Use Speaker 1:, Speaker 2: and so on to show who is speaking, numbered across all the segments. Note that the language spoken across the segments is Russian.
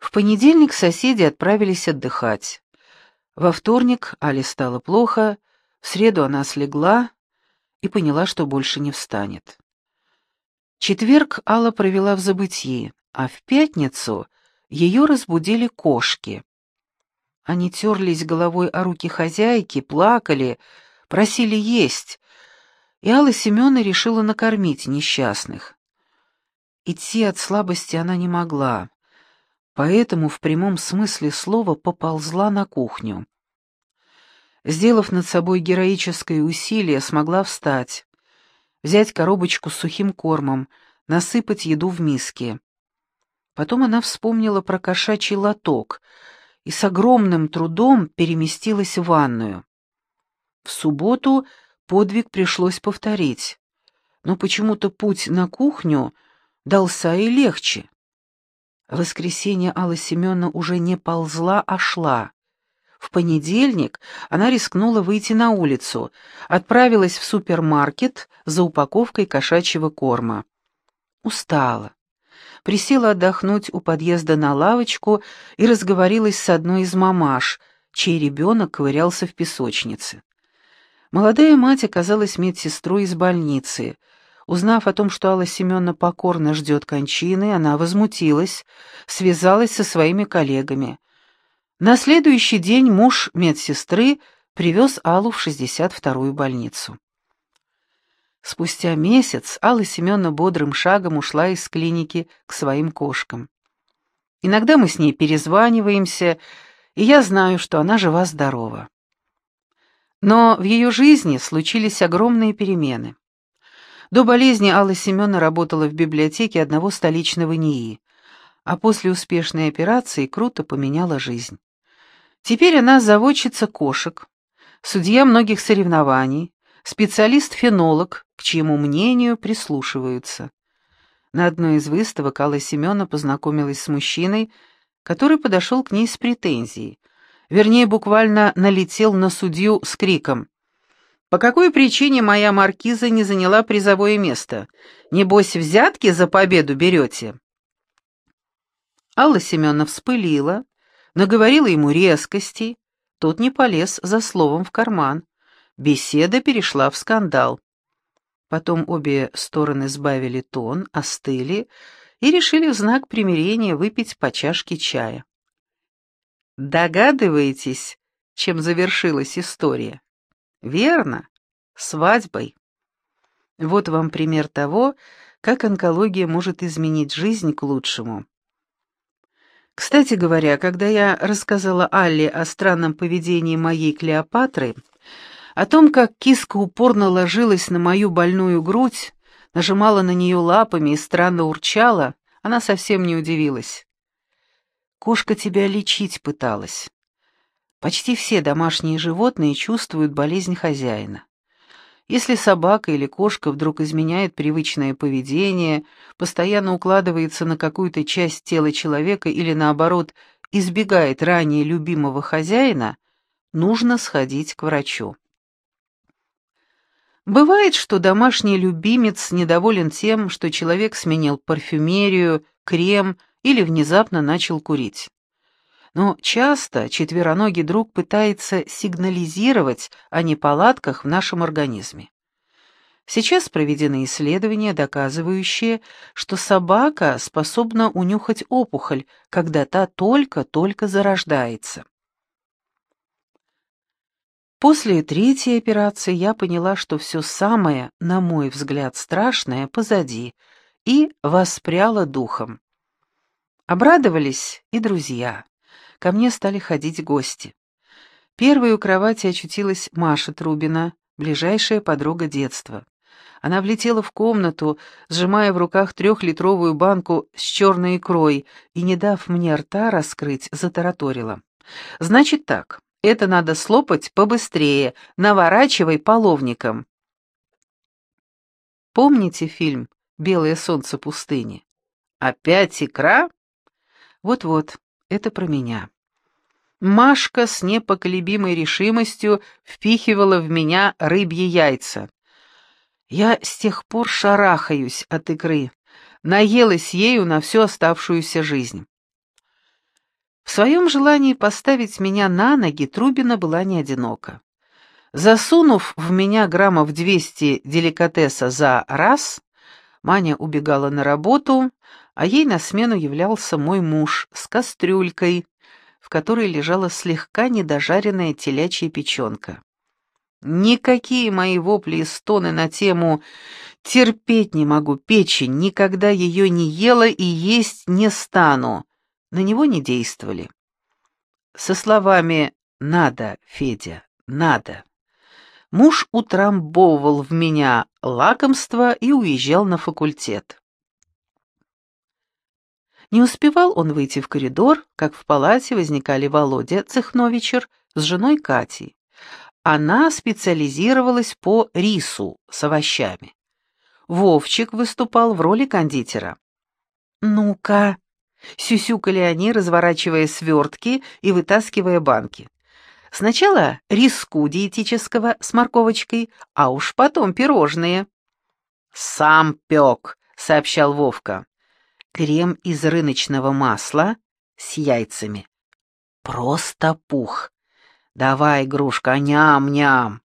Speaker 1: В понедельник соседи отправились отдыхать. Во вторник Але стало плохо, в среду она слегла и поняла, что больше не встанет. Четверг Алла провела в забытьи, а в пятницу ее разбудили кошки. Они терлись головой о руки хозяйки, плакали, просили есть, и Алла Семеновна решила накормить несчастных. Идти от слабости она не могла, поэтому в прямом смысле слова поползла на кухню. Сделав над собой героическое усилие, смогла встать, взять коробочку с сухим кормом, насыпать еду в миски. Потом она вспомнила про кошачий лоток и с огромным трудом переместилась в ванную. В субботу подвиг пришлось повторить, но почему-то путь на кухню дался и легче. В воскресенье Алла Семеновна уже не ползла, а шла. В понедельник она рискнула выйти на улицу, отправилась в супермаркет за упаковкой кошачьего корма. Устала. Присела отдохнуть у подъезда на лавочку и разговорилась с одной из мамаш, чей ребенок ковырялся в песочнице. Молодая мать оказалась медсестрой из больницы. Узнав о том, что Алла Семеновна покорно ждет кончины, она возмутилась, связалась со своими коллегами. На следующий день муж медсестры привез Аллу в 62-ю больницу. Спустя месяц Алла Семеновна бодрым шагом ушла из клиники к своим кошкам. Иногда мы с ней перезваниваемся, и я знаю, что она жива-здорова. Но в ее жизни случились огромные перемены. До болезни Алла Семеновна работала в библиотеке одного столичного НИИ, а после успешной операции круто поменяла жизнь. Теперь она заводчица кошек, судья многих соревнований, специалист-фенолог, к чьему мнению прислушиваются. На одной из выставок Алла Семеновна познакомилась с мужчиной, который подошел к ней с претензией. Вернее, буквально налетел на судью с криком: «По какой причине моя маркиза не заняла призовое место? Небось, взятки за победу берете?» Алла Семеновна вспылила, наговорила ему резкостей, тот не полез за словом в карман. Беседа перешла в скандал. Потом обе стороны сбавили тон, остыли и решили в знак примирения выпить по чашке чая. Догадываетесь, чем завершилась история? Верно, свадьбой. Вот вам пример того, как онкология может изменить жизнь к лучшему. Кстати говоря, когда я рассказала Алле о странном поведении моей Клеопатры, о том, как киска упорно ложилась на мою больную грудь, нажимала на нее лапами и странно урчала, она совсем не удивилась. Кошка тебя лечить пыталась. Почти все домашние животные чувствуют болезнь хозяина. Если собака или кошка вдруг изменяет привычное поведение, постоянно укладывается на какую-то часть тела человека или, наоборот, избегает ранее любимого хозяина, нужно сходить к врачу. Бывает, что домашний любимец недоволен тем, что человек сменил парфюмерию, крем или внезапно начал курить. Но часто четвероногий друг пытается сигнализировать о неполадках в нашем организме. Сейчас проведены исследования, доказывающие, что собака способна унюхать опухоль, когда та только-только зарождается. После третьей операции я поняла, что все самое, на мой взгляд, страшное позади, и воспряла духом. Обрадовались и друзья. Ко мне стали ходить гости. Первой у кровати очутилась Маша Трубина, ближайшая подруга детства. Она влетела в комнату, сжимая в руках 3-литровую банку с черной икрой, и, не дав мне рта раскрыть, затараторила. «Значит так, это надо слопать побыстрее, наворачивай половником». Помните фильм «Белое солнце пустыни»? Опять икра? Вот-вот, это про меня. Машка с непоколебимой решимостью впихивала в меня рыбьи яйца. Я с тех пор шарахаюсь от икры, наелась ею на всю оставшуюся жизнь. В своем желании поставить меня на ноги Трубина была не одинока. Засунув в меня граммов 200 деликатеса за раз, Маня убегала на работу, а ей на смену являлся мой муж с кастрюлькой, в которой лежала слегка недожаренная телячья печенка. Никакие мои вопли и стоны на тему «терпеть не могу печень, никогда ее не ела и есть не стану» на него не действовали. Со словами «надо, Федя, надо» муж утрамбовывал в меня лакомство и уезжал на факультет. Не успевал он выйти в коридор, как в палате возникали Володя Цехновичер с женой Катей. Она специализировалась по рису с овощами. Вовчик выступал в роли кондитера. «Ну-ка!» — сюсюкали они, разворачивая свертки и вытаскивая банки. Сначала риску диетического с морковочкой, а уж потом пирожные. «Сам пек», — сообщал Вовка. Крем из рыночного масла с яйцами. Просто пух. Давай, игрушка, ням-ням.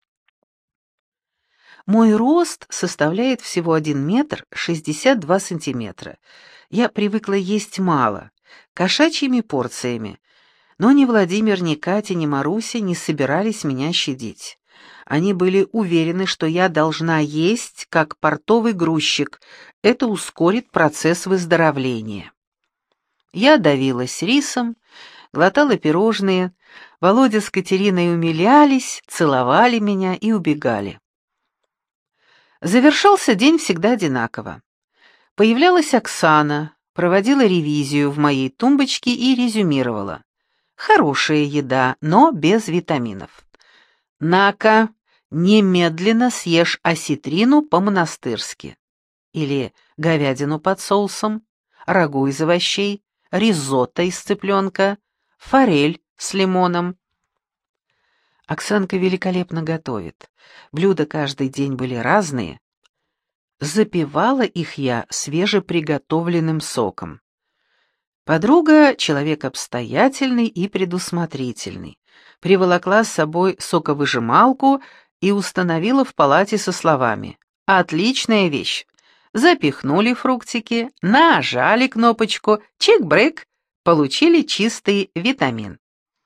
Speaker 1: Мой рост составляет всего 1 метр 62 сантиметра. Я привыкла есть мало, кошачьими порциями. Но ни Владимир, ни Катя, ни Маруся не собирались меня щадить. Они были уверены, что я должна есть, как портовый грузчик. Это ускорит процесс выздоровления. Я давилась рисом, глотала пирожные. Володя с Катериной умилялись, целовали меня и убегали. Завершался день всегда одинаково. Появлялась Оксана, проводила ревизию в моей тумбочке и резюмировала. Хорошая еда, но без витаминов. «На-ка, немедленно съешь осетрину по-монастырски». Или говядину под соусом, рагу из овощей, ризотто из цыпленка, форель с лимоном. Оксанка великолепно готовит. Блюда каждый день были разные. Запивала их я свежеприготовленным соком. Подруга — человек обстоятельный и предусмотрительный. Приволокла с собой соковыжималку и установила в палате со словами: «Отличная вещь». Запихнули фруктики, нажали кнопочку, чик-брык, получили чистый витамин.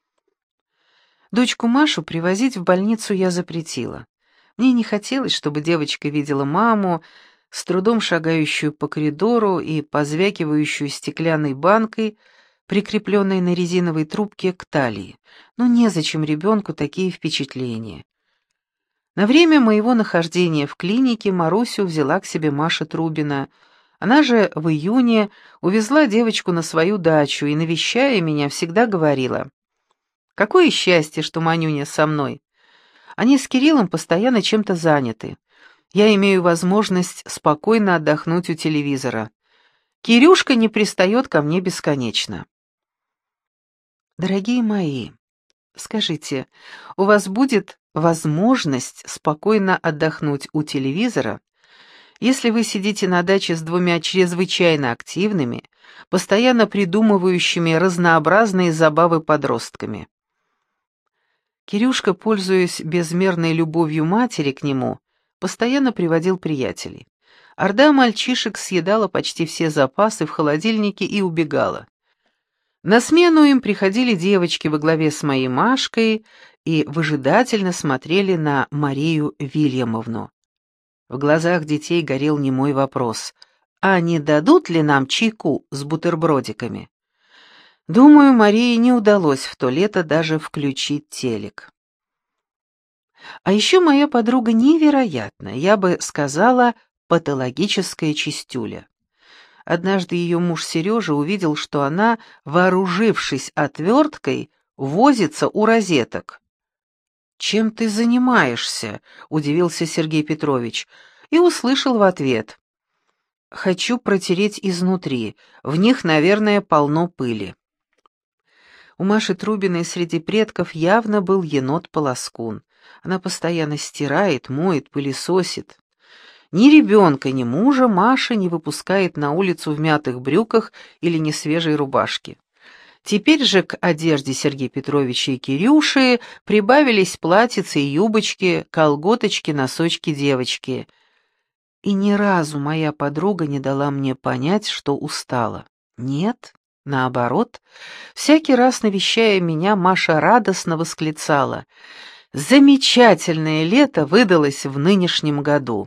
Speaker 1: Дочку Машу привозить в больницу я запретила. Мне не хотелось, чтобы девочка видела маму, с трудом шагающую по коридору и позвякивающую стеклянной банкой, прикрепленной на резиновой трубке к талии. Но незачем ребенку такие впечатления. На время моего нахождения в клинике Марусю взяла к себе Маша Трубина. Она же в июне увезла девочку на свою дачу и, навещая меня, всегда говорила: «Какое счастье, что Манюня со мной. Они с Кириллом постоянно чем-то заняты. Я имею возможность спокойно отдохнуть у телевизора. Кирюшка не пристает ко мне бесконечно». Дорогие мои, скажите, у вас будет возможность спокойно отдохнуть у телевизора, если вы сидите на даче с 2 чрезвычайно активными, постоянно придумывающими разнообразные забавы подростками? Кирюшка, пользуясь безмерной любовью матери к нему, постоянно приводил приятелей. Орда мальчишек съедала почти все запасы в холодильнике и убегала. На смену им приходили девочки во главе с моей Машкой и выжидательно смотрели на Марию Вильямовну. В глазах детей горел немой вопрос: а не дадут ли нам чайку с бутербродиками? Думаю, Марии не удалось в то лето даже включить телек. А еще моя подруга невероятная, я бы сказала, патологическая чистюля. Однажды ее муж Сережа увидел, что она, вооружившись отверткой, возится у розеток. «Чем ты занимаешься?» — удивился Сергей Петрович, и услышал в ответ: «Хочу протереть изнутри, в них, наверное, полно пыли». У Маши Трубиной среди предков явно был енот-полоскун. Она постоянно стирает, моет, пылесосит. Ни ребенка, ни мужа Маша не выпускает на улицу в мятых брюках или несвежей рубашке. Теперь же к одежде Сергея Петровича и Кирюши прибавились платьицы и юбочки, колготочки, носочки девочки. И ни разу моя подруга не дала мне понять, что устала. Нет, наоборот, всякий раз навещая меня, Маша радостно восклицала: «Замечательное лето выдалось в нынешнем году».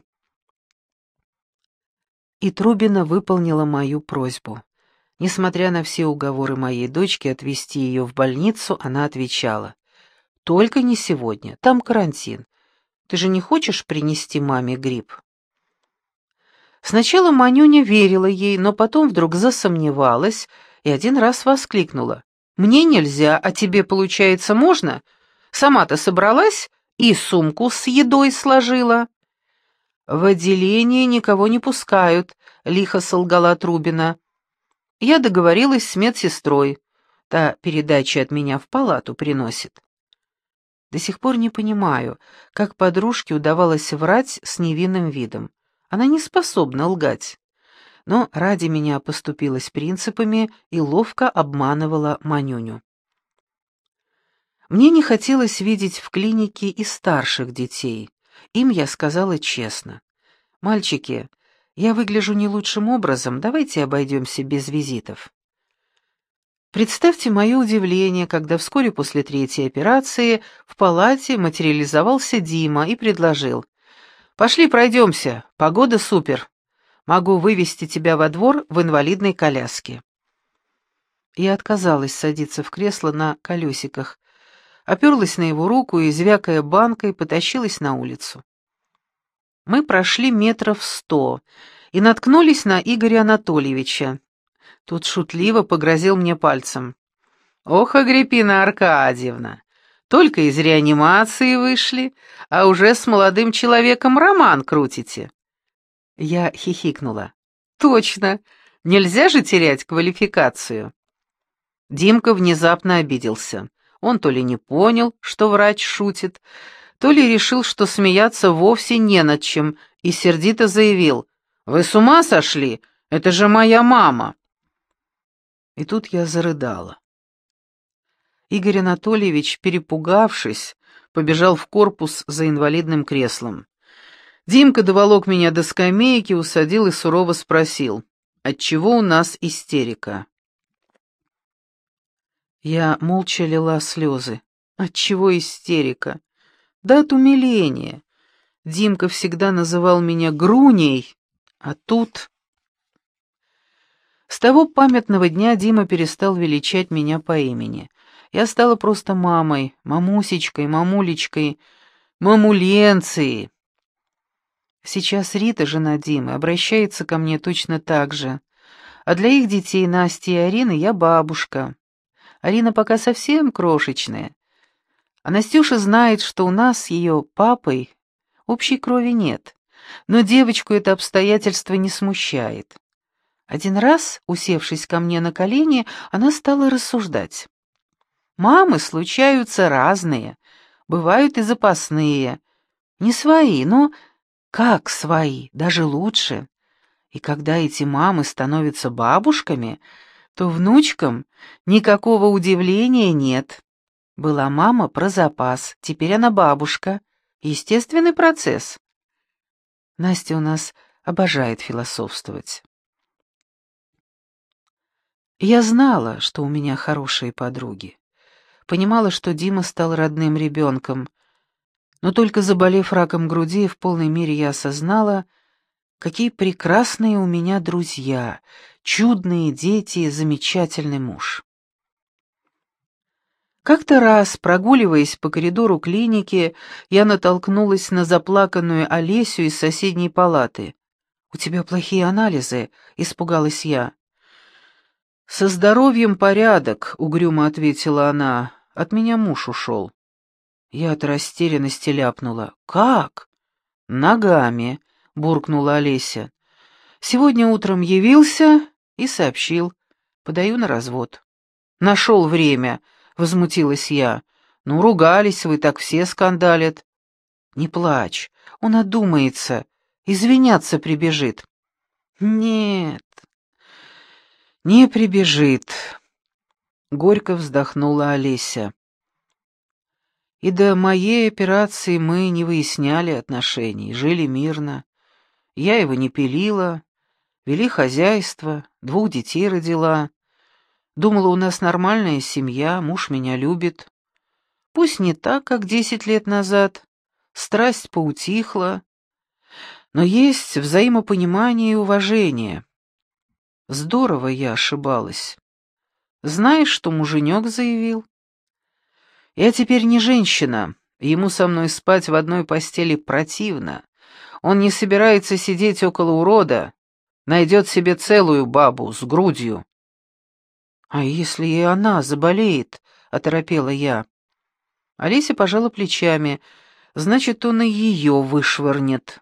Speaker 1: И Трубина выполнила мою просьбу. Несмотря на все уговоры моей дочки отвезти ее в больницу, она отвечала: «Только не сегодня, там карантин. Ты же не хочешь принести маме гриб?» Сначала Манюня верила ей, но потом вдруг засомневалась и один раз воскликнула: «Мне нельзя, а тебе, получается, можно? Сама-то собралась и сумку с едой сложила». «В отделение никого не пускают», — лихо солгала Трубина. «Я договорилась с медсестрой. Та передачи от меня в палату приносит». До сих пор не понимаю, как подружке удавалось врать с невинным видом. Она не способна лгать. Но ради меня поступилась принципами и ловко обманывала Манюню. Мне не хотелось видеть в клинике и старших детей. Им я сказала честно: «Мальчики, я выгляжу не лучшим образом, давайте обойдемся без визитов». Представьте мое удивление, когда вскоре после третьей операции в палате материализовался Дима и предложил: «Пошли пройдемся, погода супер. Могу вывести тебя во двор в инвалидной коляске». Я отказалась садиться в кресло на колесиках, оперлась на его руку и, звякая банкой, потащилась на улицу. Мы прошли 100 метров и наткнулись на Игоря Анатольевича. Тут шутливо погрозил мне пальцем: «Ох, Агриппина Аркадьевна, только из реанимации вышли, а уже с молодым человеком роман крутите». Я хихикнула. «Точно, нельзя же терять квалификацию». Димка внезапно обиделся. Он то ли не понял, что врач шутит, то ли решил, что смеяться вовсе не над чем, и сердито заявил: «Вы с ума сошли? Это же моя мама!» И тут я зарыдала. Игорь Анатольевич, перепугавшись, побежал в корпус за инвалидным креслом. Димка доволок меня до скамейки, усадил и сурово спросил: «Отчего у нас истерика?» Я молча лила слезы. Отчего истерика? Да от умиления. Димка всегда называл меня Груней, а тут... С того памятного дня Дима перестал величать меня по имени. Я стала просто мамой, мамусечкой, мамулечкой, мамуленцией. Сейчас Рита, жена Димы, обращается ко мне точно так же. А для их детей, Насти и Арины, я бабушка. Арина пока совсем крошечная. А Настюша знает, что у нас с ее папой общей крови нет. Но девочку это обстоятельство не смущает. Один раз, усевшись ко мне на колени, она стала рассуждать. Мамы случаются разные, бывают и запасные. Не свои, но как свои, даже лучше. И когда эти мамы становятся бабушками, то внучкам никакого удивления нет. Была мама про запас, теперь она бабушка. Естественный процесс. Настя у нас обожает философствовать. Я знала, что у меня хорошие подруги. Понимала, что Дима стал родным ребенком. Но только заболев раком груди, в полной мере я осознала, какие прекрасные у меня друзья, чудные дети и замечательный муж. Как-то раз, прогуливаясь по коридору клиники, я натолкнулась на заплаканную Олесю из соседней палаты. «У тебя плохие анализы?» — испугалась я. «Со здоровьем порядок», — угрюмо ответила она. «От меня муж ушел». Я от растерянности ляпнула: «Как?» «Ногами», — буркнула Олеся. «Сегодня утром явился и сообщил. Подаю на развод». «Нашел время», — возмутилась я. «Ну, ругались вы, так все скандалят». «Не плачь, он одумается, извиняться прибежит». «Нет, не прибежит». Горько вздохнула Олеся. И до моей операции мы не выясняли отношений, жили мирно. Я его не пилила, вели хозяйство, 2 детей родила. Думала, у нас нормальная семья, муж меня любит. Пусть не так, как 10 лет назад, страсть поутихла, но есть взаимопонимание и уважение. Здорово я ошибалась. Знаешь, что муженек заявил? Я теперь не женщина, ему со мной спать в одной постели противно. Он не собирается сидеть около урода, найдет себе целую бабу с грудью. «А если и она заболеет?» — оторопела я. Олеся пожала плечами. «Значит, он и ее вышвырнет».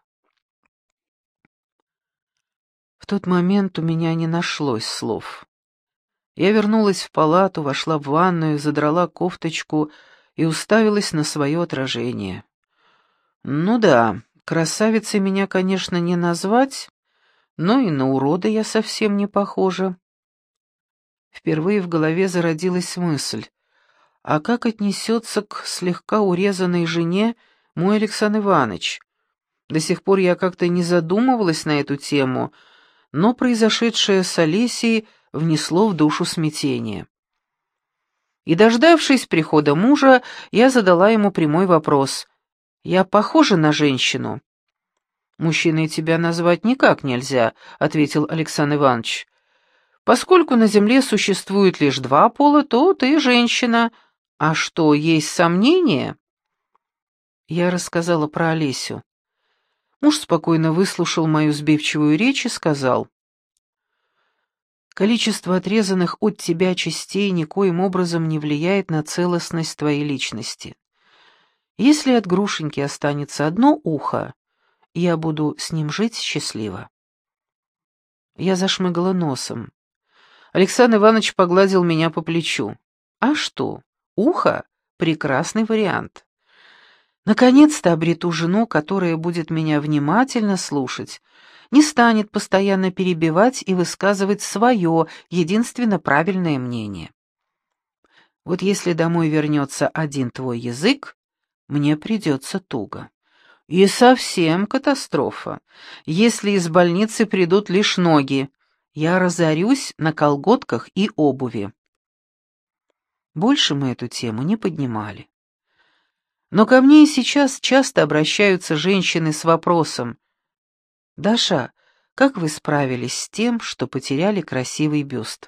Speaker 1: В тот момент у меня не нашлось слов. Я вернулась в палату, вошла в ванную, задрала кофточку и уставилась на свое отражение. Ну да, красавицей меня, конечно, не назвать, но и на урода я совсем не похожа. Впервые в голове зародилась мысль, а как отнесется к слегка урезанной жене мой Александр Иванович? До сих пор я как-то не задумывалась на эту тему, но произошедшее с Олесей внесло в душу смятение. И, дождавшись прихода мужа, я задала ему прямой вопрос. «Я похожа на женщину?» «Мужчиной тебя назвать никак нельзя», — ответил Александр Иванович. «Поскольку на земле существует лишь 2 пола, то ты женщина. А что, есть сомнения?» Я рассказала про Олесю. Муж спокойно выслушал мою сбивчивую речь и сказал: «Количество отрезанных от тебя частей никоим образом не влияет на целостность твоей личности. Если от Грушеньки останется одно ухо, я буду с ним жить счастливо». Я зашмыгала носом. Александр Иванович погладил меня по плечу. «А что, ухо — прекрасный вариант. Наконец-то обрету жену, которая будет меня внимательно слушать, не станет постоянно перебивать и высказывать свое, единственно правильное мнение. Вот если домой вернется один твой язык, мне придется туго. И совсем катастрофа, если из больницы придут лишь ноги. Я разорюсь на колготках и обуви». Больше мы эту тему не поднимали. Но ко мне и сейчас часто обращаются женщины с вопросом: «Даша, как вы справились с тем, что потеряли красивый бюст?»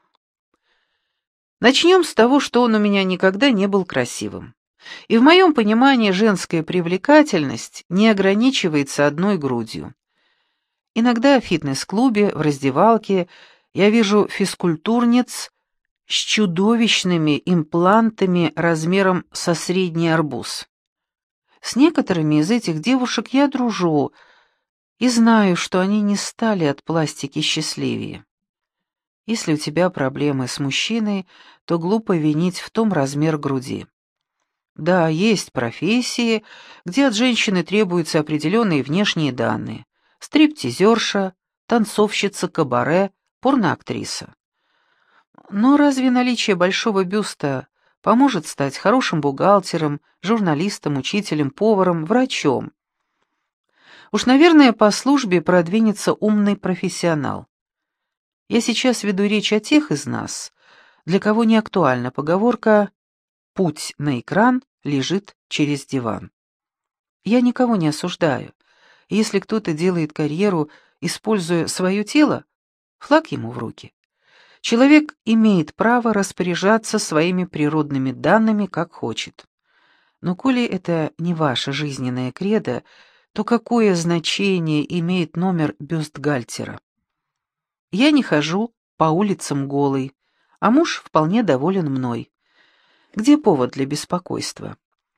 Speaker 1: Начнем с того, что он у меня никогда не был красивым. И в моем понимании женская привлекательность не ограничивается одной грудью. Иногда в фитнес-клубе, в раздевалке я вижу физкультурниц с чудовищными имплантами размером со средний арбуз. С некоторыми из этих девушек я дружу и знаю, что они не стали от пластики счастливее. Если у тебя проблемы с мужчиной, то глупо винить в том размер груди. Да, есть профессии, где от женщины требуются определенные внешние данные: стриптизерша, танцовщица кабаре, порноактриса. Но разве наличие большого бюста поможет стать хорошим бухгалтером, журналистом, учителем, поваром, врачом? Уж, наверное, по службе продвинется умный профессионал. Я сейчас веду речь о тех из нас, для кого не актуальна поговорка «путь на экран лежит через диван». Я никого не осуждаю. Если кто-то делает карьеру, используя свое тело, флаг ему в руки. Человек имеет право распоряжаться своими природными данными, как хочет. Но коли это не ваша жизненная кредо, то какое значение имеет номер бюстгальтера? Я не хожу по улицам голой, а муж вполне доволен мной. Где повод для беспокойства?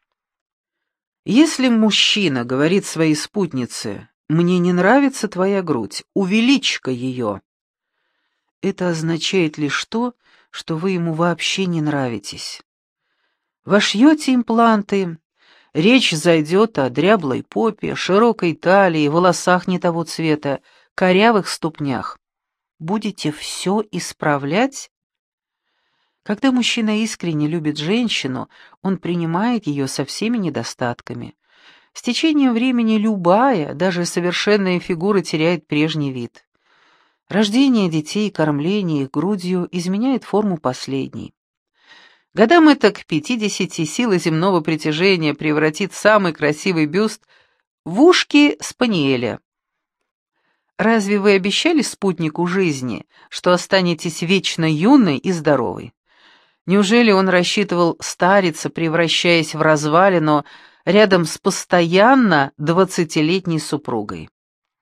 Speaker 1: Если мужчина говорит своей спутнице: «Мне не нравится твоя грудь, увеличь-ка ее», это означает лишь то, что вы ему вообще не нравитесь. Вошьете импланты, речь зайдет о дряблой попе, широкой талии, волосах не того цвета, корявых ступнях. Будете все исправлять? Когда мужчина искренне любит женщину, он принимает ее со всеми недостатками. С течением времени любая, даже совершенная фигура теряет прежний вид. Рождение детей и кормление их грудью изменяет форму последней. Годам это к 50 сила земного притяжения превратит самый красивый бюст в ушки спаниеля. Разве вы обещали спутнику жизни, что останетесь вечно юной и здоровой? Неужели он рассчитывал стариться, превращаясь в развалину рядом с постоянно 20-летней супругой?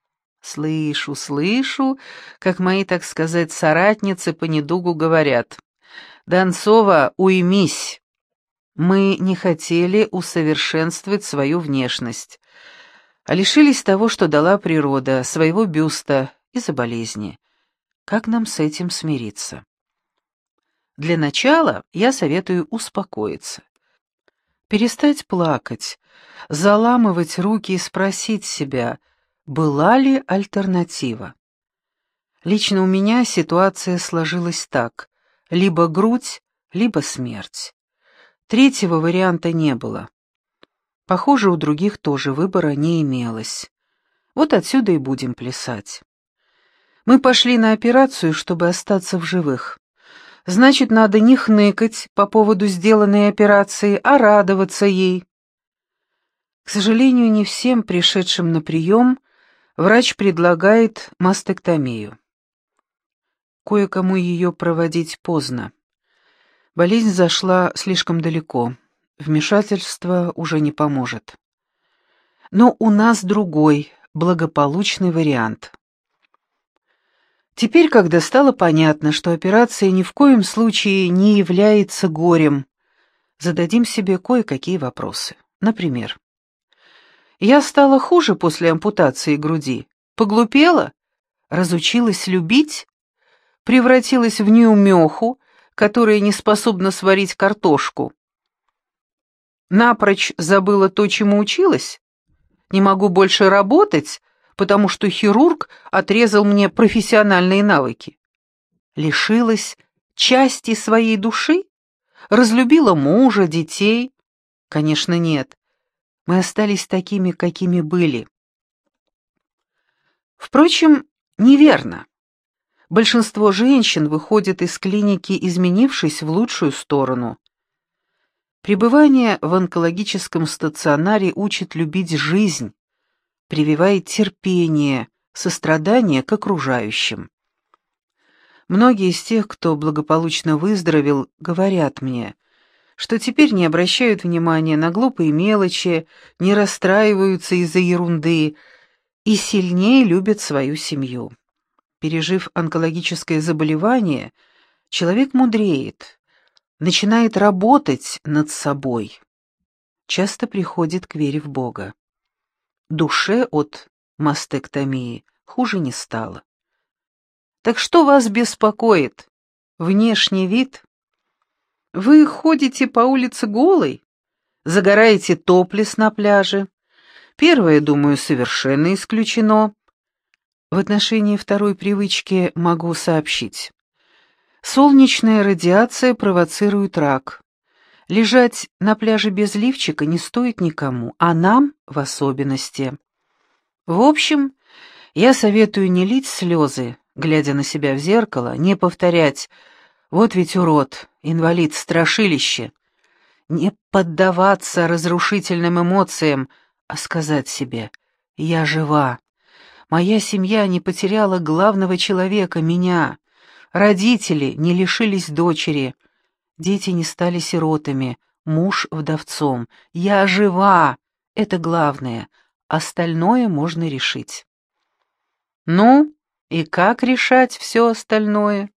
Speaker 1: Слышу, как мои, так сказать, соратницы по недугу говорят: «Донцова, уймись! Мы не хотели усовершенствовать свою внешность, а лишились того, что дала природа, своего бюста из-за болезни. Как нам с этим смириться?» Для начала я советую успокоиться, перестать плакать, заламывать руки и спросить себя, была ли альтернатива. Лично у меня ситуация сложилась так: либо грудь, либо смерть. Третьего варианта не было. Похоже, у других тоже выбора не имелось. Вот отсюда и будем плясать. Мы пошли на операцию, чтобы остаться в живых. Значит, надо не хныкать по поводу сделанной операции, а радоваться ей. К сожалению, не всем пришедшим на прием врач предлагает мастектомию. Кое-кому ее проводить поздно. Болезнь зашла слишком далеко. Вмешательство уже не поможет. Но у нас другой, благополучный вариант. Теперь, когда стало понятно, что операция ни в коем случае не является горем, зададим себе кое-какие вопросы. Например, я стала хуже после ампутации груди, поглупела, разучилась любить, превратилась в неумеху, которая не способна сварить картошку. Напрочь забыла то, чему училась? Не могу больше работать, потому что хирург отрезал мне профессиональные навыки. Лишилась части своей души? Разлюбила мужа, детей? Конечно, нет. Мы остались такими, какими были. Впрочем, неверно. Большинство женщин выходит из клиники, изменившись в лучшую сторону. Пребывание в онкологическом стационаре учит любить жизнь, прививает терпение, сострадание к окружающим. Многие из тех, кто благополучно выздоровел, говорят мне, что теперь не обращают внимания на глупые мелочи, не расстраиваются из-за ерунды и сильнее любят свою семью. Пережив онкологическое заболевание, человек мудреет, начинает работать над собой. Часто приходит к вере в Бога. Душе от мастектомии хуже не стало. Так что вас беспокоит? Внешний вид? Вы ходите по улице голой? Загораете топлес на пляже? Первое, думаю, совершенно исключено. В отношении второй привычки могу сообщить. Солнечная радиация провоцирует рак. Лежать на пляже без лифчика не стоит никому, а нам в особенности. В общем, я советую не лить слезы, глядя на себя в зеркало, не повторять «вот ведь урод, инвалид, страшилище», не поддаваться разрушительным эмоциям, а сказать себе «я жива». Моя семья не потеряла главного человека, меня. Родители не лишились дочери. Дети не стали сиротами, муж вдовцом. Я жива, это главное, остальное можно решить. Ну, и как решать все остальное?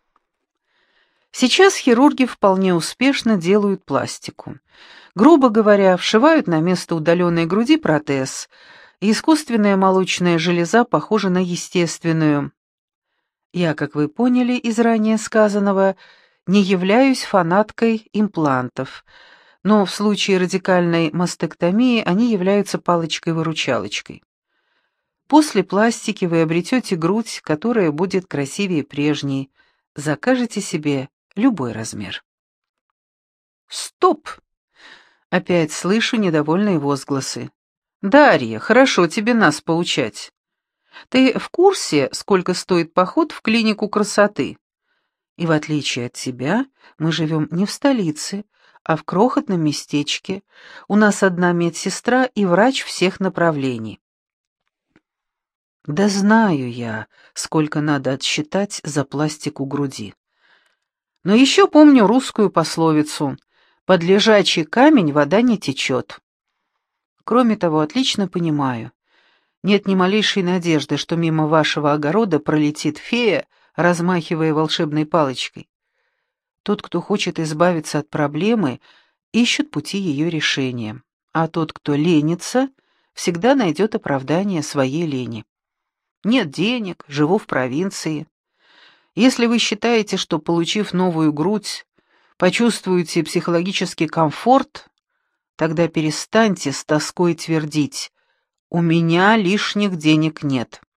Speaker 1: Сейчас хирурги вполне успешно делают пластику. Грубо говоря, вшивают на место удаленной груди протез, и искусственная молочная железа похожа на естественную. Я, как вы поняли из ранее сказанного, не являюсь фанаткой имплантов, но в случае радикальной мастектомии они являются палочкой-выручалочкой. После пластики вы обретете грудь, которая будет красивее прежней, закажете себе любой размер. «Стоп!» — опять слышу недовольные возгласы. «Дарья, хорошо тебе нас поучать. Ты в курсе, сколько стоит поход в клинику красоты? И в отличие от тебя, мы живем не в столице, а в крохотном местечке. У нас одна медсестра и врач всех направлений». Да знаю я, сколько надо отсчитать за пластику груди. Но еще помню русскую пословицу «Под лежачий камень вода не течет». Кроме того, отлично понимаю, нет ни малейшей надежды, что мимо вашего огорода пролетит фея, размахивая волшебной палочкой. Тот, кто хочет избавиться от проблемы, ищет пути ее решения, а тот, кто ленится, всегда найдет оправдание своей лени. Нет денег, живу в провинции. Если вы считаете, что, получив новую грудь, почувствуете психологический комфорт, тогда перестаньте с тоской твердить: «У меня лишних денег нет».